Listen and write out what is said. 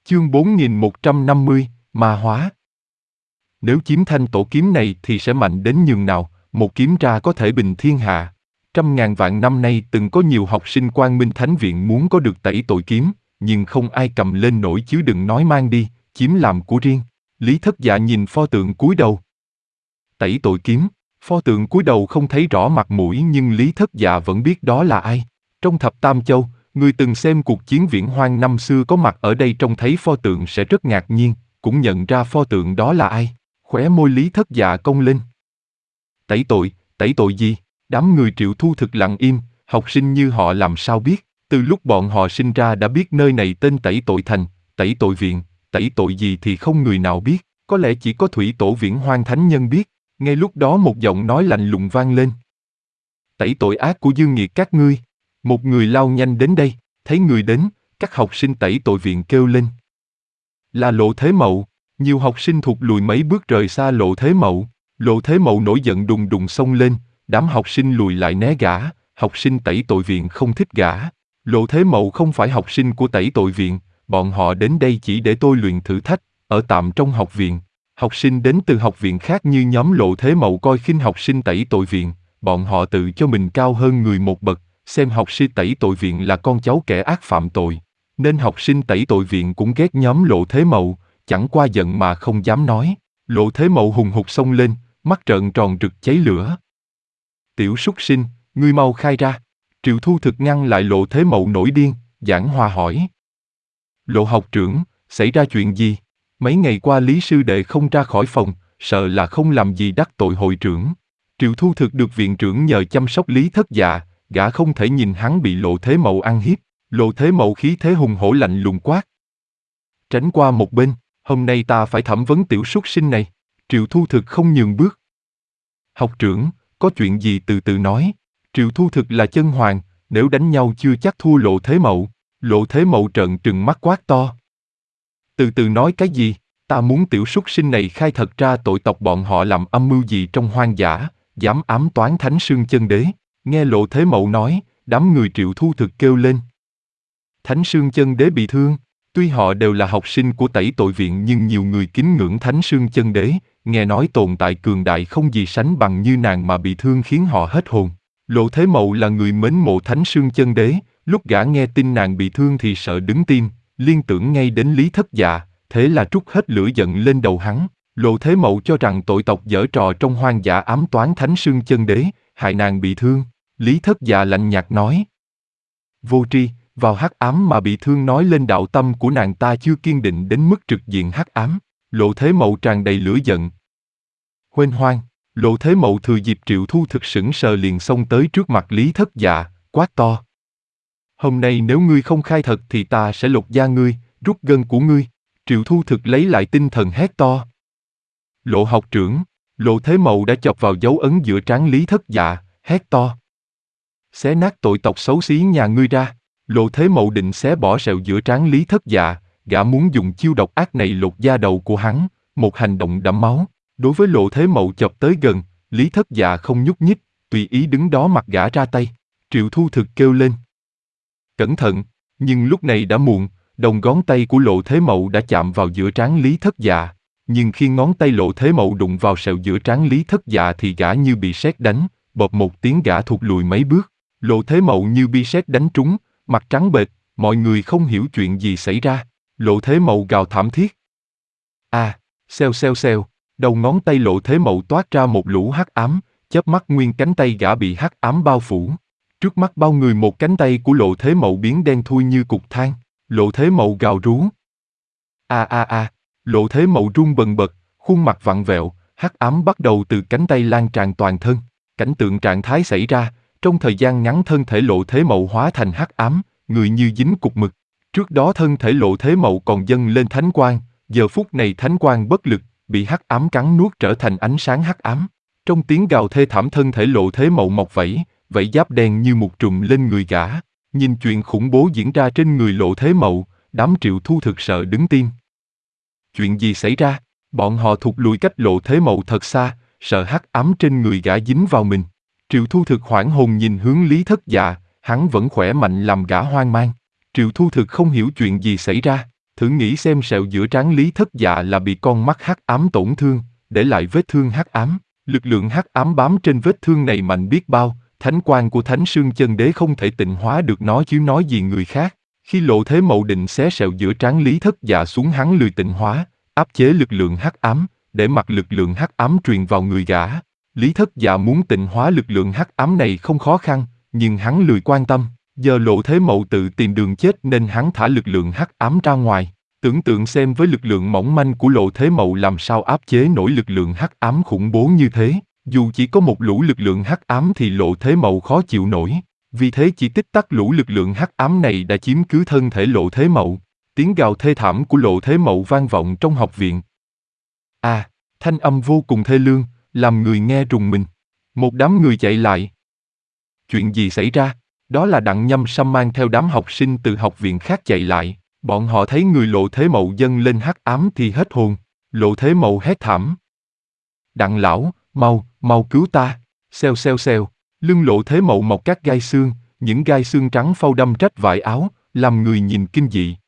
Chương 4150, Ma hóa. Nếu chiếm thanh tổ kiếm này thì sẽ mạnh đến nhường nào, một kiếm ra có thể bình thiên hạ. Trăm ngàn vạn năm nay từng có nhiều học sinh Quang Minh Thánh Viện muốn có được tẩy tội kiếm, nhưng không ai cầm lên nổi chứ đừng nói mang đi, chiếm làm của riêng. Lý Thất Dạ nhìn pho tượng cúi đầu. Tẩy tội kiếm, pho tượng cúi đầu không thấy rõ mặt mũi nhưng Lý Thất Dạ vẫn biết đó là ai. Trong Thập Tam Châu, người từng xem cuộc chiến viễn hoang năm xưa có mặt ở đây trông thấy pho tượng sẽ rất ngạc nhiên, cũng nhận ra pho tượng đó là ai. Khóe môi Lý Thất Dạ cong lên. Tẩy tội gì? Đám người Triệu Thu thực lặng im, học sinh như họ làm sao biết, từ lúc bọn họ sinh ra đã biết nơi này tên Tẩy Tội Thành, Tẩy Tội Viện, tẩy tội gì thì không người nào biết, có lẽ chỉ có Thủy Tổ Viễn Hoang Thánh Nhân biết. Ngay lúc đó một giọng nói lạnh lùng vang lên. Tẩy tội ác của dương nghiệt các ngươi. Một người lao nhanh đến đây, thấy người đến, các học sinh Tẩy Tội Viện kêu lên. Là Lộ Thế Mậu. Nhiều học sinh thụt lùi mấy bước rời xa Lộ Thế Mậu. Lộ Thế Mậu nổi giận đùng đùng xông lên, đám học sinh lùi lại né gã, học sinh Tẩy Tội Viện không thích gã. Lộ Thế Mậu không phải học sinh của Tẩy Tội Viện, bọn họ đến đây chỉ để tôi luyện thử thách, ở tạm trong học viện. Học sinh đến từ học viện khác như nhóm Lộ Thế Mậu coi khinh học sinh Tẩy Tội Viện, bọn họ tự cho mình cao hơn người một bậc, xem học sinh Tẩy Tội Viện là con cháu kẻ ác phạm tội. Nên học sinh Tẩy Tội Viện cũng ghét nhóm Lộ Thế Mậu, chẳng qua giận mà không dám nói. Lộ Thế Mậu hùng hục xông lên, mắt trợn tròn rực cháy lửa. Tiểu súc sinh, ngươi mau khai ra. Triệu Thu thực ngăn lại Lộ Thế Mậu nổi điên, giảng hòa hỏi. Lộ học trưởng, xảy ra chuyện gì? Mấy ngày qua Lý sư đệ không ra khỏi phòng, sợ là không làm gì đắc tội hội trưởng. Triệu Thu thực được viện trưởng nhờ chăm sóc Lý Thất Dạ, gã không thể nhìn hắn bị Lộ Thế Mậu ăn hiếp. Lộ Thế Mậu khí thế hùng hổ lạnh lùng quát. Tránh qua một bên, hôm nay ta phải thẩm vấn tiểu súc sinh này. Triệu Thu thực không nhường bước. Học trưởng, có chuyện gì từ từ nói. Triệu Thu thực là chân hoàng, nếu đánh nhau chưa chắc thua Lộ Thế Mậu. Lộ Thế Mậu trợn trừng mắt quát to. Từ từ nói cái gì? Ta muốn tiểu súc sinh này khai thật ra tội tộc bọn họ làm âm mưu gì trong hoang dã, dám ám toán Thánh Sương Chân Đế. Nghe Lộ Thế Mậu nói, đám người Triệu Thu thực kêu lên. Thánh Sương Chân Đế bị thương. Tuy họ đều là học sinh của Tẩy Tội Viện nhưng nhiều người kính ngưỡng Thánh Sương Chân Đế, nghe nói tồn tại cường đại không gì sánh bằng như nàng mà bị thương khiến họ hết hồn. Lộ Thế Mậu là người mến mộ Thánh Sương Chân Đế, lúc gã nghe tin nàng bị thương thì sợ đứng tim, liên tưởng ngay đến Lý Thất Dạ, thế là trút hết lửa giận lên đầu hắn. Lộ Thế Mậu cho rằng tội tộc giở trò trong hoang dã ám toán Thánh Sương Chân Đế, hại nàng bị thương. Lý Thất Dạ lạnh nhạt nói. Vô tri, vào hắc ám mà bị thương nói lên đạo tâm của nàng ta chưa kiên định đến mức trực diện hắc ám. Lộ Thế Mậu tràn đầy lửa giận. Huênh hoang, Lộ Thế Mậu thừa dịp Triệu Thu thực sững sờ liền xông tới trước mặt Lý Thất Dạ, quát to. Hôm nay nếu ngươi không khai thật thì ta sẽ lột da ngươi, rút gân của ngươi. Triệu Thu thực lấy lại tinh thần hét to. Lộ học trưởng, Lộ Thế Mậu đã chọc vào dấu ấn giữa trán Lý Thất Dạ, hét to. Xé nát tội tộc xấu xí nhà ngươi ra. Lộ Thế Mậu định xé bỏ sẹo giữa trán Lý Thất Dạ, gã muốn dùng chiêu độc ác này lột da đầu của hắn, một hành động đẫm máu. Đối với Lộ Thế Mậu chọc tới gần, Lý Thất Dạ không nhúc nhích, tùy ý đứng đó mặc gã ra tay. Triệu Thu thực kêu lên. Cẩn thận, nhưng lúc này đã muộn, đầu ngón tay của Lộ Thế Mậu đã chạm vào giữa trán Lý Thất Dạ. Nhưng khi ngón tay Lộ Thế Mậu đụng vào sẹo giữa trán Lý Thất Dạ thì gã như bị sét đánh, bộp một tiếng gã thụt lùi mấy bước. Lộ Thế Mậu như bị sét đánh trúng, mặt trắng bệch, mọi người không hiểu chuyện gì xảy ra. Lộ Thế Mậu gào thảm thiết. Xèo, đầu ngón tay Lộ Thế Mậu toát ra một lũ hắc ám, chớp mắt nguyên cánh tay gã bị hắc ám bao phủ. Trước mắt bao người một cánh tay của Lộ Thế Mậu biến đen thui như cục than. Lộ Thế Mậu gào rú. Lộ Thế Mậu run bần bật, khuôn mặt vặn vẹo, hắc ám bắt đầu từ cánh tay lan tràn toàn thân. Cảnh tượng trạng thái xảy ra, trong thời gian ngắn thân thể Lộ Thế Mậu hóa thành hắc ám, người như dính cục mực. Trước đó thân thể Lộ Thế Mậu còn dâng lên thánh quang, giờ phút này thánh quang bất lực, bị hắc ám cắn nuốt trở thành ánh sáng hắc ám. Trong tiếng gào thê thảm thân thể Lộ Thế Mậu mọc vảy giáp đen như một trùm lên người gã. Nhìn chuyện khủng bố diễn ra trên người Lộ Thế Mậu, đám Triệu Thu thực sợ đứng tim. Chuyện gì xảy ra? Bọn họ thụt lùi cách Lộ Thế Mậu thật xa, sợ hắc ám trên người gã dính vào mình. Triệu Thu thực hoảng hồn nhìn hướng Lý Thất Dạ, hắn vẫn khỏe mạnh làm gã hoang mang. Triệu Thu thực không hiểu chuyện gì xảy ra. Thử nghĩ xem sẹo giữa trán Lý Thất Dạ là bị con mắt hắc ám tổn thương, để lại vết thương hắc ám. Lực lượng hắc ám bám trên vết thương này mạnh biết bao, thánh quang của Thánh Sương Chân Đế không thể tịnh hóa được nó chứ nói gì người khác. Khi Lộ Thế Mậu định xé sẹo giữa trán Lý Thất Dạ xuống, hắn lười tịnh hóa, áp chế lực lượng hắc ám, để mặc lực lượng hắc ám truyền vào người gã. Lý Thất Dạ muốn tịnh hóa lực lượng hắc ám này không khó khăn, nhưng hắn lười quan tâm. Giờ Lộ Thế Mậu tự tìm đường chết nên hắn thả lực lượng hắc ám ra ngoài. Tưởng tượng xem với lực lượng mỏng manh của Lộ Thế Mậu làm sao áp chế nổi lực lượng hắc ám khủng bố như thế. Dù chỉ có một lũ lực lượng hắc ám thì Lộ Thế Mậu khó chịu nổi. Vì thế chỉ tích tắc lũ lực lượng hắc ám này đã chiếm cứ thân thể Lộ Thế Mậu. Tiếng gào thê thảm của Lộ Thế Mậu vang vọng trong học viện. Thanh âm vô cùng thê lương, làm người nghe rùng mình. Một đám người chạy lại. Chuyện gì xảy ra? Đó là Đặng Nhâm Sâm mang theo đám học sinh từ học viện khác chạy lại. Bọn họ thấy người Lộ Thế Mậu dâng lên hắc ám thì hết hồn. Lộ Thế Mậu hét thảm. Đặng lão, mau cứu ta. Xèo xèo xèo. Lưng Lộ Thế Mậu mọc các gai xương, những gai xương trắng phau đâm rách vải áo, làm người nhìn kinh dị.